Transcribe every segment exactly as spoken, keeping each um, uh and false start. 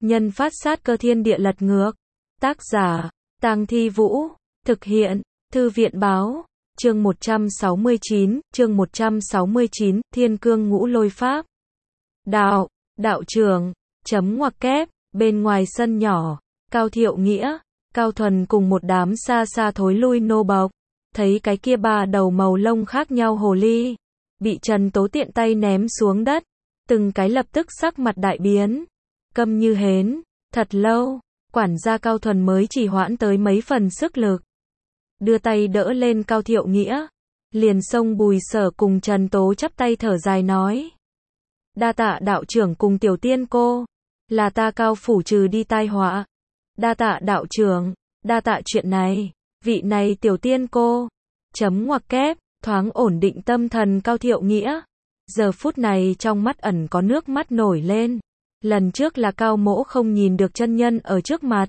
Nhân phát sát cơ thiên địa lật ngược. Tác giả, Tang Thi Vũ. Thực hiện, Thư viện Báo. Chương một trăm sáu mươi chín, chương một trăm sáu mươi chín, Thiên Cương Ngũ Lôi Pháp. Đạo, đạo trưởng, chấm ngoặc kép, bên ngoài sân nhỏ, Cao Thiệu Nghĩa, Cao Thuần cùng một đám xa xa thối lui nô bộc, thấy cái kia ba đầu màu lông khác nhau hồ ly, bị Trần Tố tiện tay ném xuống đất, từng cái lập tức sắc mặt đại biến, câm như hến, thật lâu, quản gia Cao Thuần mới chỉ hoãn tới mấy phần sức lực. Đưa tay đỡ lên Cao Thiệu Nghĩa, liền xông Bùi Sở cùng Trần Tố chắp tay thở dài nói. Đa tạ đạo trưởng cùng tiểu tiên cô, là ta Cao phủ trừ đi tai họa. Đa tạ đạo trưởng, đa tạ chuyện này, vị này tiểu tiên cô, chấm ngoặc kép, thoáng ổn định tâm thần Cao Thiệu Nghĩa. Giờ phút này trong mắt ẩn có nước mắt nổi lên, lần trước là Cao mỗ không nhìn được chân nhân ở trước mặt,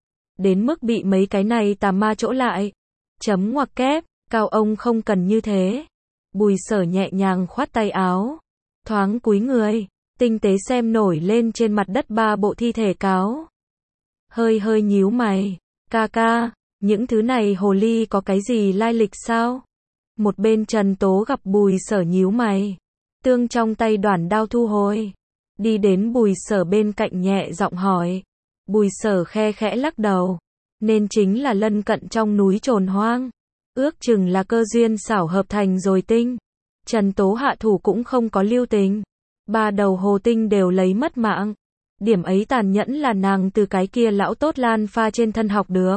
đến mức bị mấy cái này tà ma chỗ lại. Chấm ngoặc kép, Cao ông không cần như thế. Bùi Sở nhẹ nhàng khoát tay áo, thoáng cúi người, tinh tế xem nổi lên trên mặt đất ba bộ thi thể cáo. Hơi hơi nhíu mày, ca ca, những thứ này hồ ly có cái gì lai lịch sao? Một bên Trần Tố gặp Bùi Sở nhíu mày, tương trong tay đoản đao thu hồi, đi đến Bùi Sở bên cạnh nhẹ giọng hỏi. Bùi Sở khe khẽ lắc đầu, nên chính là lân cận trong núi trồn hoang, ước chừng là cơ duyên xảo hợp thành rồi tinh. Trần Tố hạ thủ cũng không có lưu tình, ba đầu hồ tinh đều lấy mất mạng. Điểm ấy tàn nhẫn là nàng từ cái kia lão tốt Lan Pha trên thân học được.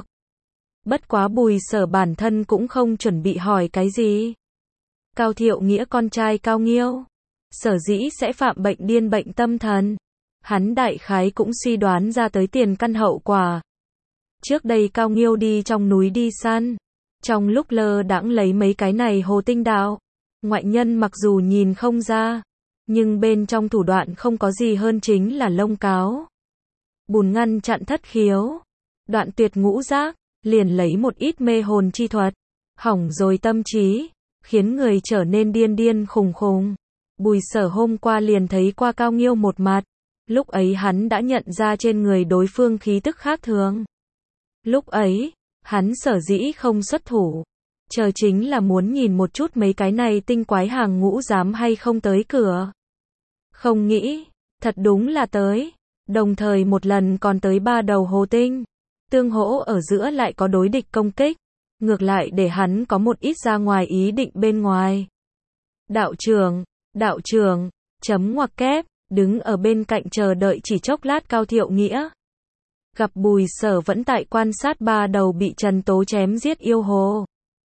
Bất quá Bùi Sở bản thân cũng không chuẩn bị hỏi cái gì. Cao Thiệu Nghĩa con trai Cao Nghiêu, sở dĩ sẽ phạm bệnh điên bệnh tâm thần, hắn đại khái cũng suy đoán ra tới tiền căn hậu quả. Trước đây Cao Nghiêu đi trong núi đi săn, trong lúc lơ đãng lấy mấy cái này hồ tinh đạo, ngoại nhân mặc dù nhìn không ra, nhưng bên trong thủ đoạn không có gì hơn chính là lông cáo, bùn ngăn chặn thất khiếu, đoạn tuyệt ngũ giác, liền lấy một ít mê hồn chi thuật, hỏng rồi tâm trí, khiến người trở nên điên điên khùng khùng. Bùi Sở hôm qua liền thấy qua Cao Nghiêu một mặt, lúc ấy hắn đã nhận ra trên người đối phương khí tức khác thường. Lúc ấy, hắn sở dĩ không xuất thủ, chờ chính là muốn nhìn một chút mấy cái này tinh quái hàng ngũ dám hay không tới cửa. Không nghĩ, thật đúng là tới, đồng thời một lần còn tới ba đầu hồ tinh, tương hỗ ở giữa lại có đối địch công kích, ngược lại để hắn có một ít ra ngoài ý định bên ngoài. Đạo trưởng, đạo trưởng, chấm ngoặc kép, đứng ở bên cạnh chờ đợi chỉ chốc lát Cao Thiệu Nghĩa. Gặp Bùi Sở vẫn tại quan sát ba đầu bị Trần Tố chém giết yêu hồ.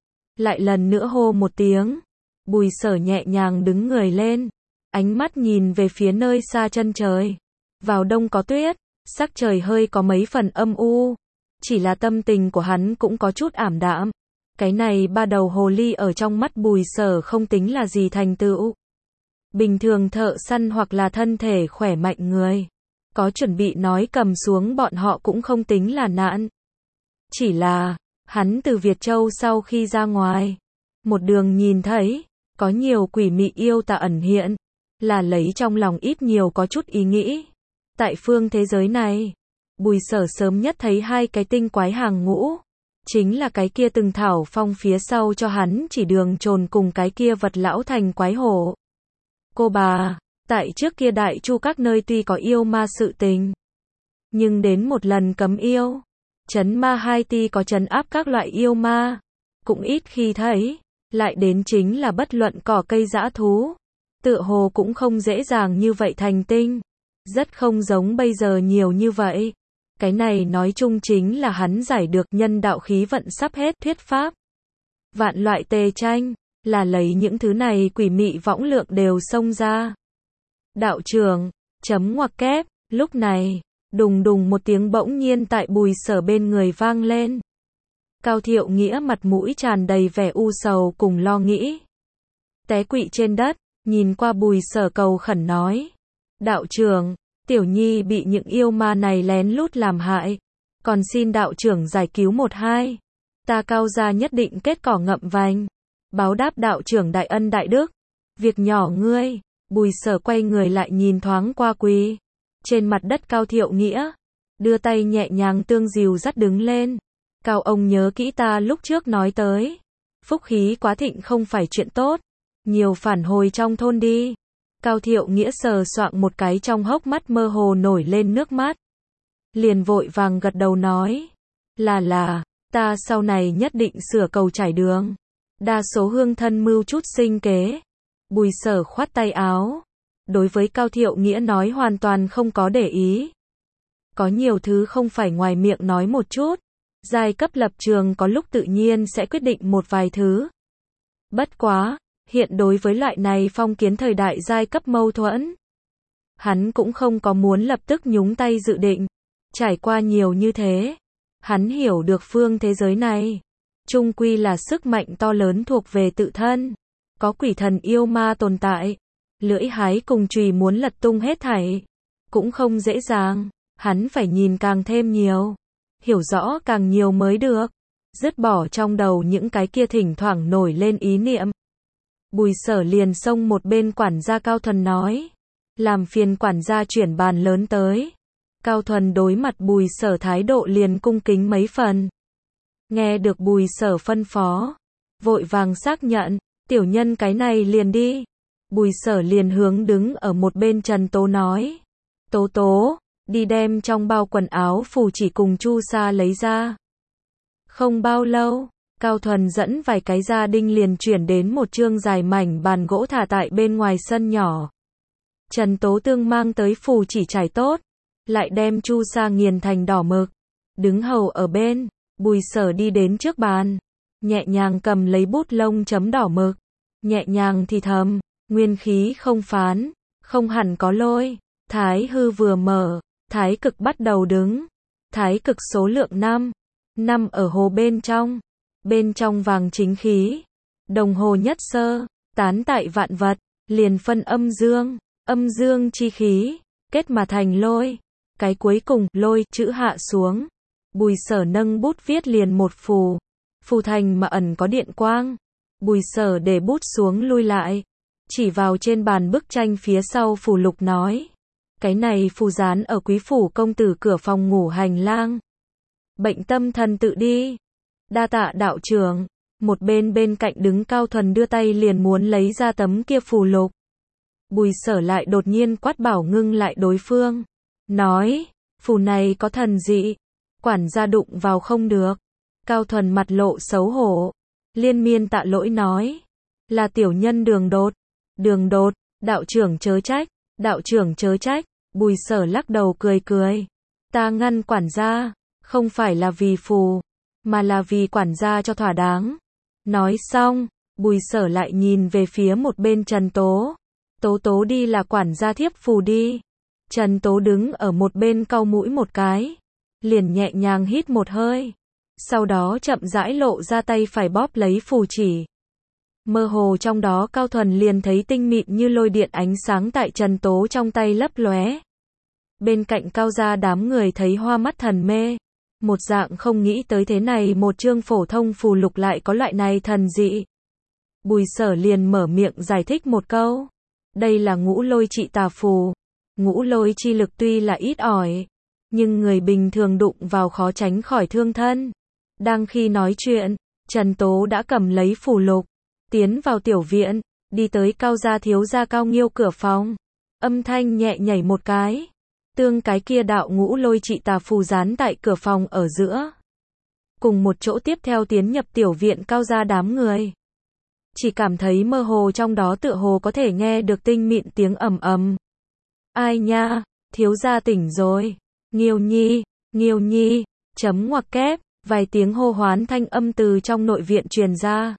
Lại lần nữa hô một tiếng, Bùi Sở nhẹ nhàng đứng người lên, ánh mắt nhìn về phía nơi xa chân trời. Vào đông có tuyết, sắc trời hơi có mấy phần âm u, chỉ là tâm tình của hắn cũng có chút ảm đạm. Cái này ba đầu hồ ly ở trong mắt Bùi Sở không tính là gì thành tựu. Bình thường thợ săn hoặc là thân thể khỏe mạnh người, có chuẩn bị nói cầm xuống bọn họ cũng không tính là nạn. Chỉ là, hắn từ Việt Châu sau khi ra ngoài, một đường nhìn thấy, có nhiều quỷ mị yêu tà ẩn hiện, là lấy trong lòng ít nhiều có chút ý nghĩ. Tại phương thế giới này, Bùi Sở sớm nhất thấy hai cái tinh quái hàng ngũ, chính là cái kia từng thảo phong phía sau cho hắn chỉ đường trồn cùng cái kia vật lão thành quái hổ. Cô bà, tại trước kia Đại Chu các nơi tuy có yêu ma sự tình, nhưng đến một lần cấm yêu, trấn ma hai ti có trấn áp các loại yêu ma, cũng ít khi thấy, lại đến chính là bất luận cỏ cây dã thú, tựa hồ cũng không dễ dàng như vậy thành tinh, rất không giống bây giờ nhiều như vậy. Cái này nói chung chính là hắn giải được nhân đạo khí vận sắp hết thuyết pháp. Vạn loại tề tranh, là lấy những thứ này quỷ mị võng lượng đều xông ra. Đạo trưởng, chấm ngoặc kép, lúc này, đùng đùng một tiếng bỗng nhiên tại Bùi Sở bên người vang lên. Cao Thiệu Nghĩa mặt mũi tràn đầy vẻ u sầu cùng lo nghĩ. Té quỵ trên đất, nhìn qua Bùi Sở cầu khẩn nói. Đạo trưởng, tiểu nhi bị những yêu ma này lén lút làm hại, còn xin đạo trưởng giải cứu một hai. Ta Cao gia nhất định kết cỏ ngậm vành, báo đáp đạo trưởng đại ân đại đức. Việc nhỏ ngươi. Bùi Sở quay người lại nhìn thoáng qua quỳ trên mặt đất Cao Thiệu Nghĩa, đưa tay nhẹ nhàng tương dìu dắt đứng lên. Cao ông nhớ kỹ ta lúc trước nói tới. Phúc khí quá thịnh không phải chuyện tốt. Nhiều phản hồi trong thôn đi. Cao Thiệu Nghĩa sờ soạng một cái trong hốc mắt mơ hồ nổi lên nước mắt. Liền vội vàng gật đầu nói. Là là, ta sau này nhất định sửa cầu trải đường. Đa số hương thân mưu chút sinh kế. Bùi Sở khoát tay áo. Đối với Cao Thiệu Nghĩa nói hoàn toàn không có để ý. Có nhiều thứ không phải ngoài miệng nói một chút. Giai cấp lập trường có lúc tự nhiên sẽ quyết định một vài thứ. Bất quá, hiện đối với loại này phong kiến thời đại giai cấp mâu thuẫn, hắn cũng không có muốn lập tức nhúng tay dự định. Trải qua nhiều như thế, hắn hiểu được phương thế giới này, chung quy là sức mạnh to lớn thuộc về tự thân. Có quỷ thần yêu ma tồn tại, lưỡi hái cùng chùy muốn lật tung hết thảy, cũng không dễ dàng. Hắn phải nhìn càng thêm nhiều, hiểu rõ càng nhiều mới được, dứt bỏ trong đầu những cái kia thỉnh thoảng nổi lên ý niệm. Bùi Sở liền xông một bên quản gia Cao Thuần nói, làm phiền quản gia chuyển bàn lớn tới. Cao Thuần đối mặt Bùi Sở thái độ liền cung kính mấy phần. Nghe được Bùi Sở phân phó, vội vàng xác nhận, tiểu nhân cái này liền đi. Bùi Sở liền hướng đứng ở một bên Trần Tố nói, Tố Tố, đi đem trong bao quần áo phù chỉ cùng chu sa lấy ra. Không bao lâu, Cao Thuần dẫn vài cái gia đinh liền chuyển đến một chương dài mảnh bàn gỗ thả tại bên ngoài sân nhỏ. Trần Tố Tương mang tới phù chỉ trải tốt, lại đem chu sa nghiền thành đỏ mực, đứng hầu ở bên. Bùi Sở đi đến trước bàn, nhẹ nhàng cầm lấy bút lông chấm đỏ mực, nhẹ nhàng thì thầm, nguyên khí không phán, không hẳn có lôi. Thái hư vừa mở, thái cực bắt đầu đứng. Thái cực số lượng năm, năm ở hồ bên trong, bên trong vàng chính khí, đồng hồ nhất sơ, tán tại vạn vật, liền phân âm dương, âm dương chi khí, kết mà thành lôi. Cái cuối cùng, lôi, chữ hạ xuống. Bùi Sở nâng bút viết liền một phù, phù thành mà ẩn có điện quang. Bùi Sở để bút xuống lui lại, chỉ vào trên bàn bức tranh phía sau phù lục nói, cái này phù dán ở quý phủ công tử cửa phòng ngủ hành lang. Bệnh tâm thần tự đi. Đa tạ đạo trưởng. Một bên bên cạnh đứng Cao Thuần đưa tay liền muốn lấy ra tấm kia phù lục. Bùi Sở lại đột nhiên quát bảo ngưng lại đối phương. Nói, phù này có thần dị, quản gia đụng vào không được. Cao Thuần mặt lộ xấu hổ, liên miên tạ lỗi nói, là tiểu nhân đường đột. Đường đột, đạo trưởng chớ trách, đạo trưởng chớ trách. Bùi Sở lắc đầu cười cười, ta ngăn quản gia, không phải là vì phù, mà là vì quản gia cho thỏa đáng. Nói xong, Bùi Sở lại nhìn về phía một bên Trần Tố. Tố Tố đi là quản gia thiếp phù đi. Trần Tố đứng ở một bên cau mũi một cái, liền nhẹ nhàng hít một hơi, sau đó chậm rãi lộ ra tay phải bóp lấy phù chỉ. Mơ hồ trong đó Cao Thuần liền thấy tinh mịn như lôi điện ánh sáng tại Trần Tố trong tay lấp lóe. Bên cạnh Cao gia đám người thấy hoa mắt thần mê, một dạng không nghĩ tới thế này một chương phổ thông phù lục lại có loại này thần dị. Bùi Sở liền mở miệng giải thích một câu, đây là ngũ lôi trị tà phù. Ngũ lôi chi lực tuy là ít ỏi, nhưng người bình thường đụng vào khó tránh khỏi thương thân. Đang khi nói chuyện, Trần Tố đã cầm lấy phù lục, tiến vào tiểu viện, đi tới Cao gia thiếu gia Cao Nghiêu cửa phòng. Âm thanh nhẹ nhảy một cái, tương cái kia đạo ngũ lôi trị tà phù dán tại cửa phòng ở giữa. Cùng một chỗ tiếp theo tiến nhập tiểu viện Cao gia đám người. Chỉ cảm thấy mơ hồ trong đó tựa hồ có thể nghe được tinh mịn tiếng ầm ầm. Ai nha, thiếu gia tỉnh rồi. Nghiêu nhi, Nghiêu nhi, chấm ngoặc kép, vài tiếng hô hoán thanh âm từ trong nội viện truyền ra.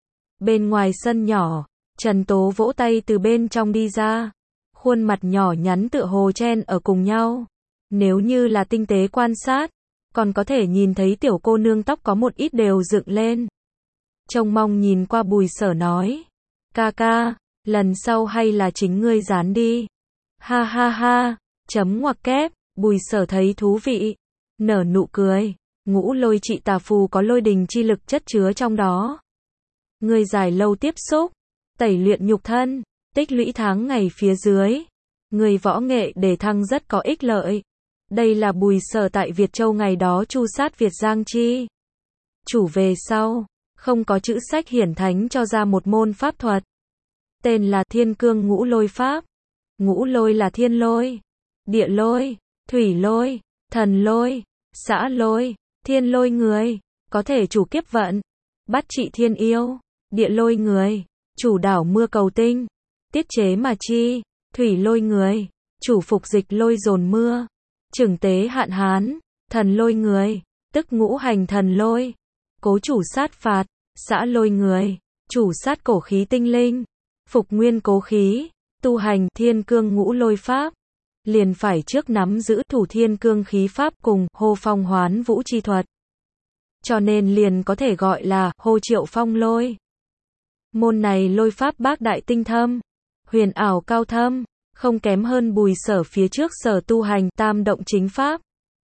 Bên ngoài sân nhỏ, Trần Tố vỗ tay từ bên trong đi ra. Khuôn mặt nhỏ nhắn tựa hồ chen ở cùng nhau. Nếu như là tinh tế quan sát, còn có thể nhìn thấy tiểu cô nương tóc có một ít đều dựng lên. Trông mong nhìn qua Bùi Sở nói, ca ca, lần sau hay là chính ngươi dán đi. Ha ha ha, chấm ngoặc kép. Bùi Sở thấy thú vị, nở nụ cười. Ngũ lôi trị tà phù có lôi đình chi lực chất chứa trong đó. Người dài lâu tiếp xúc, tẩy luyện nhục thân, tích lũy tháng ngày phía dưới, người võ nghệ đề thăng rất có ích lợi. Đây là Bùi Sở tại Việt Châu ngày đó tru sát Việt Giang chi chủ về sau, không có chữ sách hiển thánh cho ra một môn pháp thuật. Tên là Thiên Cương Ngũ Lôi Pháp. Ngũ lôi là thiên lôi, địa lôi, thủy lôi, thần lôi, xã lôi, thiên lôi người, có thể chủ kiếp vận, bắt trị thiên yêu, địa lôi người, chủ đảo mưa cầu tinh, tiết chế mà chi, thủy lôi người, chủ phục dịch lôi dồn mưa, trừng tế hạn hán, thần lôi người, tức ngũ hành thần lôi, cố chủ sát phạt, xã lôi người, chủ sát cổ khí tinh linh, phục nguyên cố khí, tu hành thiên cương ngũ lôi pháp, liền phải trước nắm giữ thủ thiên cương khí pháp cùng hô phong hoán vũ chi thuật. Cho nên liền có thể gọi là hô triệu phong lôi. Môn này lôi pháp bác đại tinh thâm, huyền ảo cao thâm, không kém hơn Bùi Sở phía trước sở tu hành tam động chính pháp.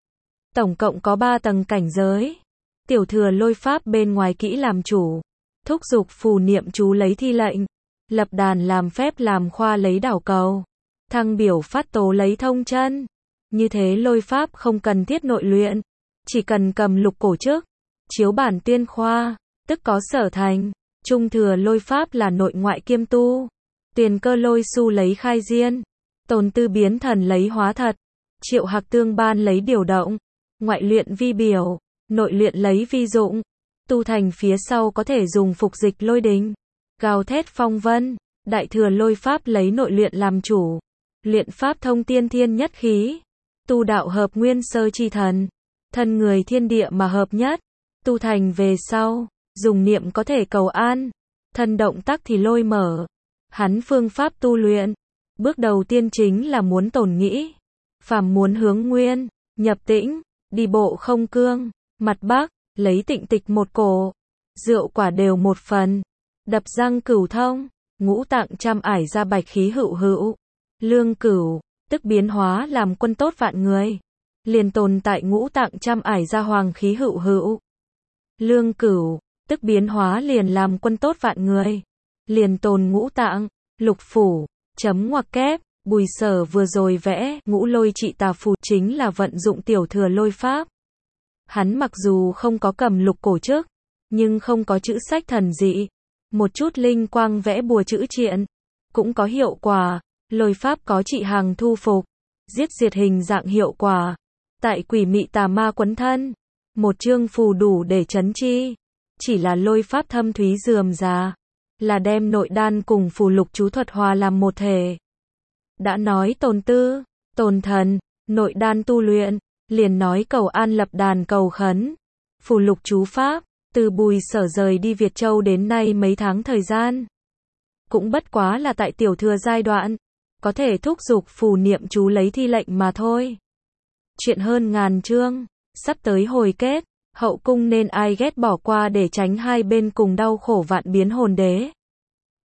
Tổng cộng có ba tầng cảnh giới. Tiểu thừa lôi pháp bên ngoài kỹ làm chủ, thúc dục phù niệm chú lấy thi lệnh, lập đàn làm phép làm khoa lấy đảo cầu, thăng biểu phát tố lấy thông chân. Như thế lôi pháp không cần thiết nội luyện, chỉ cần cầm lục cổ chức, chiếu bản tiên khoa, tức có sở thành. Trung thừa lôi pháp là nội ngoại kiêm tu, tiền cơ lôi su lấy khai diên, tồn tư biến thần lấy hóa thật, triệu hạc tương ban lấy điều động, ngoại luyện vi biểu, nội luyện lấy vi dụng, tu thành phía sau có thể dùng phục dịch lôi đình, gào thét phong vân. Đại thừa lôi pháp lấy nội luyện làm chủ, luyện pháp thông tiên thiên nhất khí, tu đạo hợp nguyên sơ chi thần, thân người thiên địa mà hợp nhất, tu thành về sau, dùng niệm có thể cầu an, thân động tác thì lôi mở. Hắn phương pháp tu luyện, bước đầu tiên chính là muốn tổn nghĩ, phàm muốn hướng nguyên, nhập tĩnh, đi bộ không cương, mặt bắc, lấy tịnh tịch một cổ, rượu quả đều một phần, đập răng cửu thông, ngũ tạng trăm ải ra bạch khí hữu hữu, lương cửu, tức biến hóa làm quân tốt vạn người, liền tồn tại ngũ tạng trăm ải ra hoàng khí hữu hữu, lương cửu, tức biến hóa liền làm quân tốt vạn người, liền tồn ngũ tạng, lục phủ, chấm ngoặc kép. Bùi Sở vừa rồi vẽ ngũ lôi trị tà phù chính là vận dụng tiểu thừa lôi pháp. Hắn mặc dù không có cầm lục cổ chức, nhưng không có chữ sách thần dị, một chút linh quang vẽ bùa chữ triện, cũng có hiệu quả. Lôi pháp có trị hàng thu phục, giết diệt hình dạng hiệu quả, tại quỷ mị tà ma quấn thân, một chương phù đủ để trấn chi. Chỉ là lôi pháp thâm thúy rườm rà, là đem nội đan cùng phù lục chú thuật hòa làm một thể. Đã nói tồn tư, tồn thần, nội đan tu luyện, liền nói cầu an lập đàn cầu khấn, phù lục chú pháp. Từ Bùi Sở rời đi Việt Châu đến nay mấy tháng thời gian, cũng bất quá là tại tiểu thừa giai đoạn, có thể thúc dục phù niệm chú lấy thi lệnh mà thôi. Chuyện hơn ngàn chương, sắp tới hồi kết, hậu cung nên ai ghét bỏ qua để tránh hai bên cùng đau khổ vạn biến hồn đế.